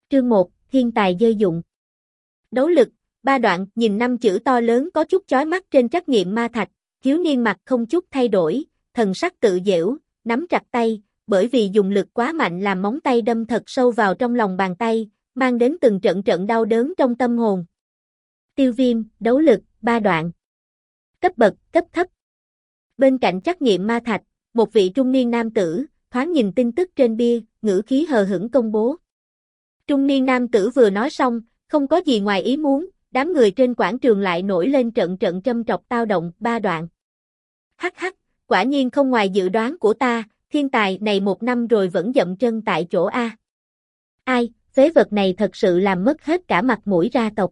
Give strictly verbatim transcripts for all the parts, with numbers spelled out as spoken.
Chương một, thiên tài dơi dụng. Đấu lực, ba đoạn, nhìn năm chữ to lớn có chút chói mắt trên trắc nghiệm ma thạch, thiếu niên mặt không chút thay đổi, thần sắc tự giễu, nắm chặt tay, bởi vì dùng lực quá mạnh làm móng tay đâm thật sâu vào trong lòng bàn tay, mang đến từng trận trận đau đớn trong tâm hồn. Tiêu Viêm, đấu lực, ba đoạn. Cấp bậc, cấp thấp. Bên cạnh trắc nghiệm ma thạch, một vị trung niên nam tử, thoáng nhìn tin tức trên bia, ngữ khí hờ hững công bố. Trung niên nam tử vừa nói xong, không có gì ngoài ý muốn, đám người trên quảng trường lại nổi lên trận trận châm trọc tao động, ba đoạn. Hắc hắc, quả nhiên không ngoài dự đoán của ta, thiên tài này một năm rồi vẫn dậm chân tại chỗ A. Ai, phế vật này thật sự làm mất hết cả mặt mũi ra tộc.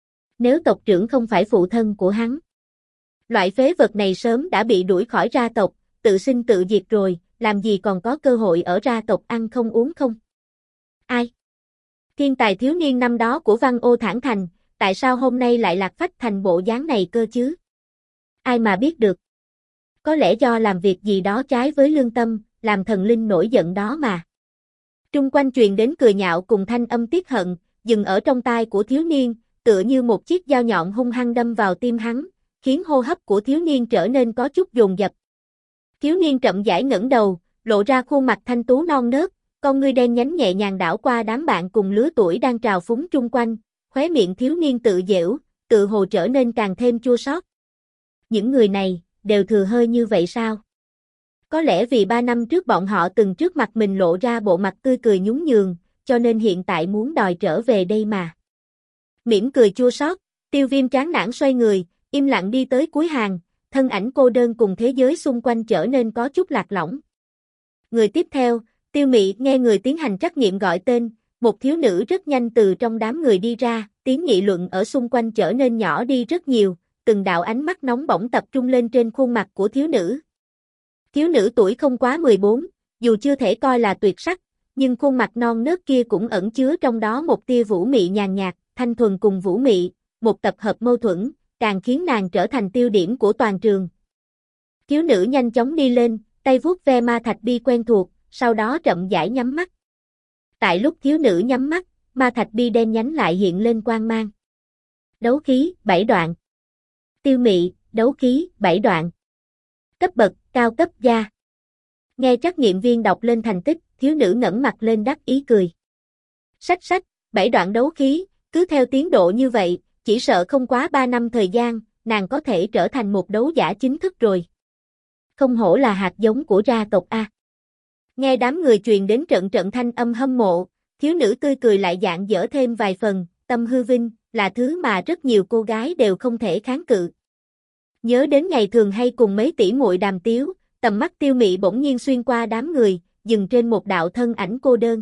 Nếu tộc trưởng không phải phụ thân của hắn, loại phế vật này sớm đã bị đuổi khỏi gia tộc, tự sinh tự diệt rồi, làm gì còn có cơ hội ở gia tộc ăn không uống không. Ai? Thiên tài thiếu niên năm đó của Văn Ô Thản Thành, tại sao hôm nay lại lạc phách thành bộ dáng này cơ chứ? Ai mà biết được. Có lẽ do làm việc gì đó trái với lương tâm, làm thần linh nổi giận đó mà. Trung quanh truyền đến cười nhạo cùng thanh âm tiếc hận, dừng ở trong tai của thiếu niên, tựa như một chiếc dao nhọn hung hăng đâm vào tim hắn, khiến hô hấp của thiếu niên trở nên có chút dồn dập. Thiếu niên chậm rãi ngẩng đầu, lộ ra khuôn mặt thanh tú non nớt, con ngươi đen nhánh nhẹ nhàng đảo qua đám bạn cùng lứa tuổi đang trào phúng chung quanh, khóe miệng thiếu niên tự giễu, tự hồ trở nên càng thêm chua xót. Những người này, đều thừa hơi như vậy sao? Có lẽ vì ba năm trước bọn họ từng trước mặt mình lộ ra bộ mặt tươi cười nhún nhường, cho nên hiện tại muốn đòi trở về đây mà. Mỉm cười chua xót, Tiêu Viêm chán nản xoay người, im lặng đi tới cuối hàng, thân ảnh cô đơn cùng thế giới xung quanh trở nên có chút lạc lõng. Người tiếp theo, Tiêu Mị nghe người tiến hành trắc nghiệm gọi tên, một thiếu nữ rất nhanh từ trong đám người đi ra, tiếng nghị luận ở xung quanh trở nên nhỏ đi rất nhiều, từng đạo ánh mắt nóng bỏng tập trung lên trên khuôn mặt của thiếu nữ. Thiếu nữ tuổi không quá mười bốn, dù chưa thể coi là tuyệt sắc, nhưng khuôn mặt non nớt kia cũng ẩn chứa trong đó một tia vũ mị nhàn nhạt, thanh thuần cùng vũ mị, một tập hợp mâu thuẫn, càng khiến nàng trở thành tiêu điểm của toàn trường. Thiếu nữ nhanh chóng đi lên, tay vuốt ve ma thạch bi quen thuộc, sau đó chậm rãi nhắm mắt. Tại lúc thiếu nữ nhắm mắt, ma thạch bi đen nhánh lại hiện lên quang mang. Đấu khí, bảy đoạn. Tiêu Mị, đấu khí, bảy đoạn. Cấp bậc, cao cấp gia. Nghe trắc nghiệm viên đọc lên thành tích, thiếu nữ ngẩng mặt lên đắc ý cười. Sách sách, bảy đoạn đấu khí, cứ theo tiến độ như vậy, chỉ sợ không quá ba năm thời gian, nàng có thể trở thành một đấu giả chính thức rồi. Không hổ là hạt giống của gia tộc A. Nghe đám người truyền đến trận trận thanh âm hâm mộ, thiếu nữ tươi cười lại dạng dỡ thêm vài phần, tâm hư vinh, là thứ mà rất nhiều cô gái đều không thể kháng cự. Nhớ đến ngày thường hay cùng mấy tỷ muội đàm tiếu, tầm mắt Tiêu Mị bỗng nhiên xuyên qua đám người, dừng trên một đạo thân ảnh cô đơn.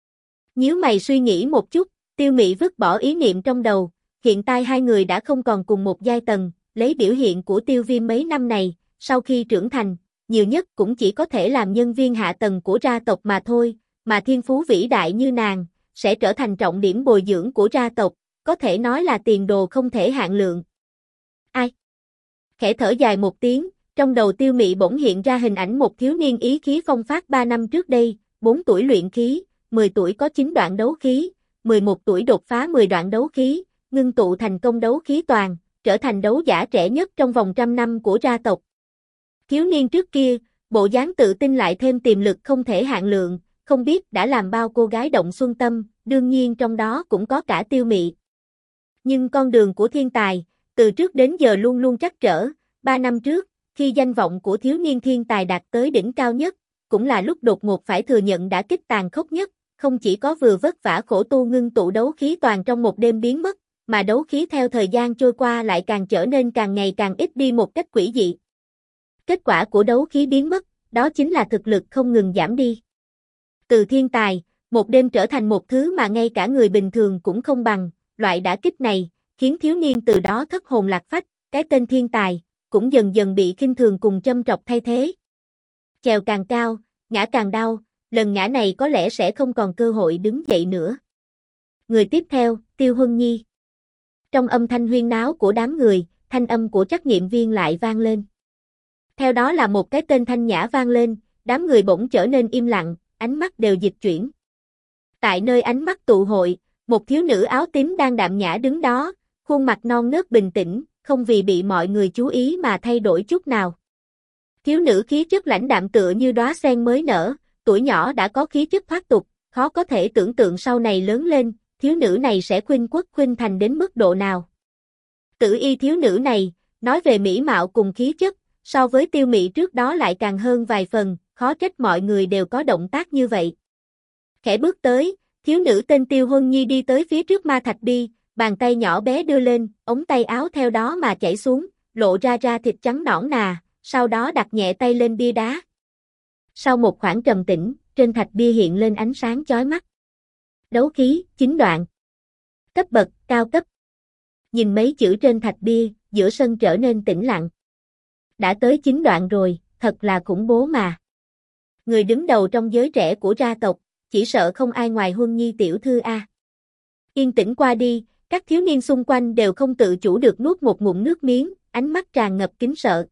Nhíu mày suy nghĩ một chút, Tiêu Mị vứt bỏ ý niệm trong đầu, hiện tại hai người đã không còn cùng một giai tầng, lấy biểu hiện của Tiêu Viêm mấy năm này, sau khi trưởng thành, nhiều nhất cũng chỉ có thể làm nhân viên hạ tầng của gia tộc mà thôi, mà thiên phú vĩ đại như nàng, sẽ trở thành trọng điểm bồi dưỡng của gia tộc, có thể nói là tiền đồ không thể hạn lượng. Ai? Khẽ thở dài một tiếng, trong đầu Tiêu Mị bỗng hiện ra hình ảnh một thiếu niên ý khí phong phát ba năm trước đây, bốn tuổi luyện khí, mười tuổi có chín đoạn đấu khí, mười một tuổi đột phá mười đoạn đấu khí, ngưng tụ thành công đấu khí toàn, trở thành đấu giả trẻ nhất trong vòng trăm năm của gia tộc. Thiếu niên trước kia, bộ dáng tự tin lại thêm tiềm lực không thể hạn lượng, không biết đã làm bao cô gái động xuân tâm, đương nhiên trong đó cũng có cả Tiêu Mị. Nhưng con đường của thiên tài, từ trước đến giờ luôn luôn trắc trở, ba năm trước, khi danh vọng của thiếu niên thiên tài đạt tới đỉnh cao nhất, cũng là lúc đột ngột phải thừa nhận đả kích tàn khốc nhất, không chỉ có vừa vất vả khổ tu ngưng tụ đấu khí toàn trong một đêm biến mất, mà đấu khí theo thời gian trôi qua lại càng trở nên càng ngày càng ít đi một cách quỷ dị. Kết quả của đấu khí biến mất, đó chính là thực lực không ngừng giảm đi. Từ thiên tài, một đêm trở thành một thứ mà ngay cả người bình thường cũng không bằng, loại đả kích này, khiến thiếu niên từ đó thất hồn lạc phách, cái tên thiên tài, cũng dần dần bị khinh thường cùng châm trọc thay thế. Chèo càng cao, ngã càng đau, lần ngã này có lẽ sẽ không còn cơ hội đứng dậy nữa. Người tiếp theo, Tiêu Huân Nhi. Trong âm thanh huyên náo của đám người, thanh âm của trắc nghiệm viên lại vang lên. Theo đó là một cái tên thanh nhã vang lên, đám người bỗng trở nên im lặng, ánh mắt đều dịch chuyển. Tại nơi ánh mắt tụ hội, một thiếu nữ áo tím đang đạm nhã đứng đó, khuôn mặt non nớt bình tĩnh, không vì bị mọi người chú ý mà thay đổi chút nào. Thiếu nữ khí chất lãnh đạm tựa như đóa sen mới nở, tuổi nhỏ đã có khí chất thoát tục, khó có thể tưởng tượng sau này lớn lên, thiếu nữ này sẽ khuynh quốc khuynh thành đến mức độ nào. Tử y thiếu nữ này, nói về mỹ mạo cùng khí chất, so với Tiêu Mị trước đó lại càng hơn vài phần, khó trách mọi người đều có động tác như vậy. Khẽ bước tới, thiếu nữ tên Tiêu Huân Nhi đi tới phía trước ma thạch bi, bàn tay nhỏ bé đưa lên, ống tay áo theo đó mà chảy xuống, lộ ra da thịt trắng nõn nà, sau đó đặt nhẹ tay lên bia đá. Sau một khoảng trầm tĩnh, trên thạch bia hiện lên ánh sáng chói mắt. Đấu khí, chín đoạn. Cấp bậc, cao cấp. Nhìn mấy chữ trên thạch bia, giữa sân trở nên tĩnh lặng. Đã tới chín đoạn rồi, thật là khủng bố mà. Người đứng đầu trong giới trẻ của gia tộc, chỉ sợ không ai ngoài Huân Nhi tiểu thư a. Yên tĩnh qua đi, các thiếu niên xung quanh đều không tự chủ được nuốt một ngụm nước miếng, ánh mắt tràn ngập kính sợ.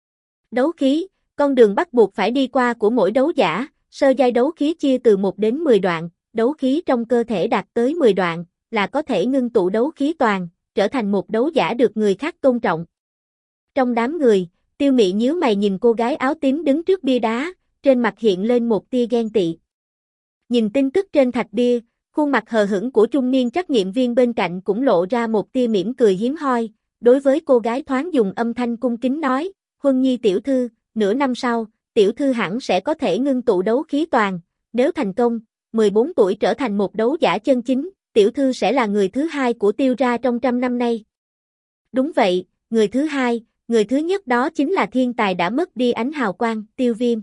Đấu khí, con đường bắt buộc phải đi qua của mỗi đấu giả, sơ giai đấu khí chia từ một đến mười đoạn, đấu khí trong cơ thể đạt tới mười đoạn, là có thể ngưng tụ đấu khí toàn, trở thành một đấu giả được người khác tôn trọng. Trong đám người, Tiêu Mị nhíu mày nhìn cô gái áo tím đứng trước bia đá, trên mặt hiện lên một tia ghen tị. Nhìn tin tức trên thạch bia, khuôn mặt hờ hững của trung niên trắc nghiệm viên bên cạnh cũng lộ ra một tia mỉm cười hiếm hoi, đối với cô gái thoáng dùng âm thanh cung kính nói, Huân Nhi tiểu thư, nửa năm sau, tiểu thư hẳn sẽ có thể ngưng tụ đấu khí toàn, nếu thành công, mười bốn tuổi trở thành một đấu giả chân chính, tiểu thư sẽ là người thứ hai của Tiêu gia trong trăm năm nay. Đúng vậy, người thứ hai, người thứ nhất đó chính là thiên tài đã mất đi ánh hào quang, Tiêu Viêm.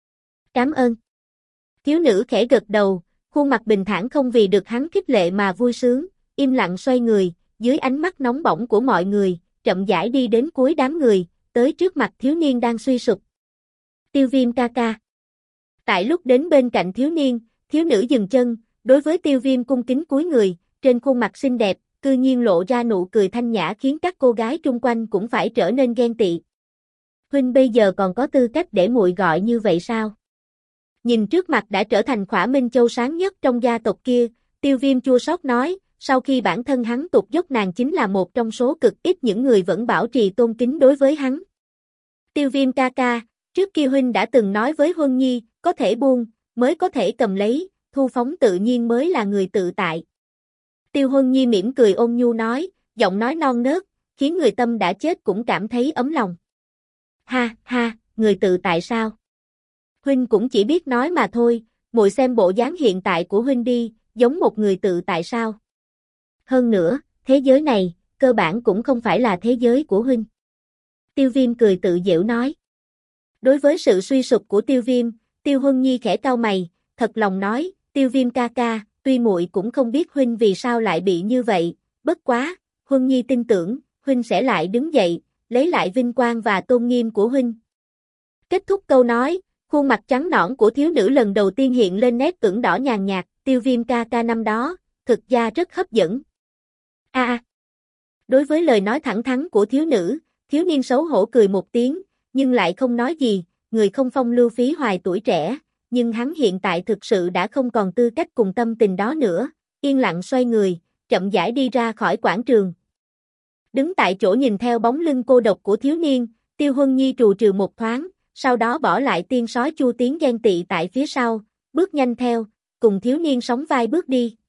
Cảm ơn. Thiếu nữ khẽ gật đầu, khuôn mặt bình thản không vì được hắn khích lệ mà vui sướng, im lặng xoay người, dưới ánh mắt nóng bỏng của mọi người, chậm rãi đi đến cuối đám người, tới trước mặt thiếu niên đang suy sụp. Tiêu Viêm ca ca. Tại lúc đến bên cạnh thiếu niên, thiếu nữ dừng chân, đối với Tiêu Viêm cung kính cúi người, trên khuôn mặt xinh đẹp, cư nhiên lộ ra nụ cười thanh nhã khiến các cô gái chung quanh cũng phải trở nên ghen tị. Huynh bây giờ còn có tư cách để muội gọi như vậy sao? Nhìn trước mặt đã trở thành Khỏa Minh Châu sáng nhất trong gia tộc kia, Tiêu Viêm chua xót nói, sau khi bản thân hắn tụt dốc nàng chính là một trong số cực ít những người vẫn bảo trì tôn kính đối với hắn. Tiêu Viêm ca ca, trước kia huynh đã từng nói với Huân Nhi, có thể buông, mới có thể cầm lấy, thu phóng tự nhiên mới là người tự tại. Tiêu Huân Nhi mỉm cười ôn nhu nói, giọng nói non nớt, khiến người tâm đã chết cũng cảm thấy ấm lòng. Ha, ha, người tự tại sao? Huynh cũng chỉ biết nói mà thôi, muội xem bộ dáng hiện tại của huynh đi, giống một người tự tại sao? Hơn nữa, thế giới này, cơ bản cũng không phải là thế giới của huynh. Tiêu Viêm cười tự giễu nói. Đối với sự suy sụp của Tiêu Viêm, Tiêu Huân Nhi khẽ cau mày, thật lòng nói, Tiêu Viêm ca ca, tuy muội cũng không biết huynh vì sao lại bị như vậy, bất quá, Huân Nhi tin tưởng, huynh sẽ lại đứng dậy, lấy lại vinh quang và tôn nghiêm của huynh. Kết thúc câu nói, khuôn mặt trắng nõn của thiếu nữ lần đầu tiên hiện lên nét ửng đỏ nhàn nhạt, Tiêu Viêm ca ca năm đó, thực ra rất hấp dẫn. A à, đối với lời nói thẳng thắn của thiếu nữ, thiếu niên xấu hổ cười một tiếng, nhưng lại không nói gì, người không phong lưu phí hoài tuổi trẻ, nhưng hắn hiện tại thực sự đã không còn tư cách cùng tâm tình đó nữa, yên lặng xoay người, chậm rãi đi ra khỏi quảng trường. Đứng tại chỗ nhìn theo bóng lưng cô độc của thiếu niên, Tiêu Huân Nhi trù trừ một thoáng, sau đó bỏ lại tiên sói Chu Tiến ghen tị tại phía sau, bước nhanh theo, cùng thiếu niên sóng vai bước đi.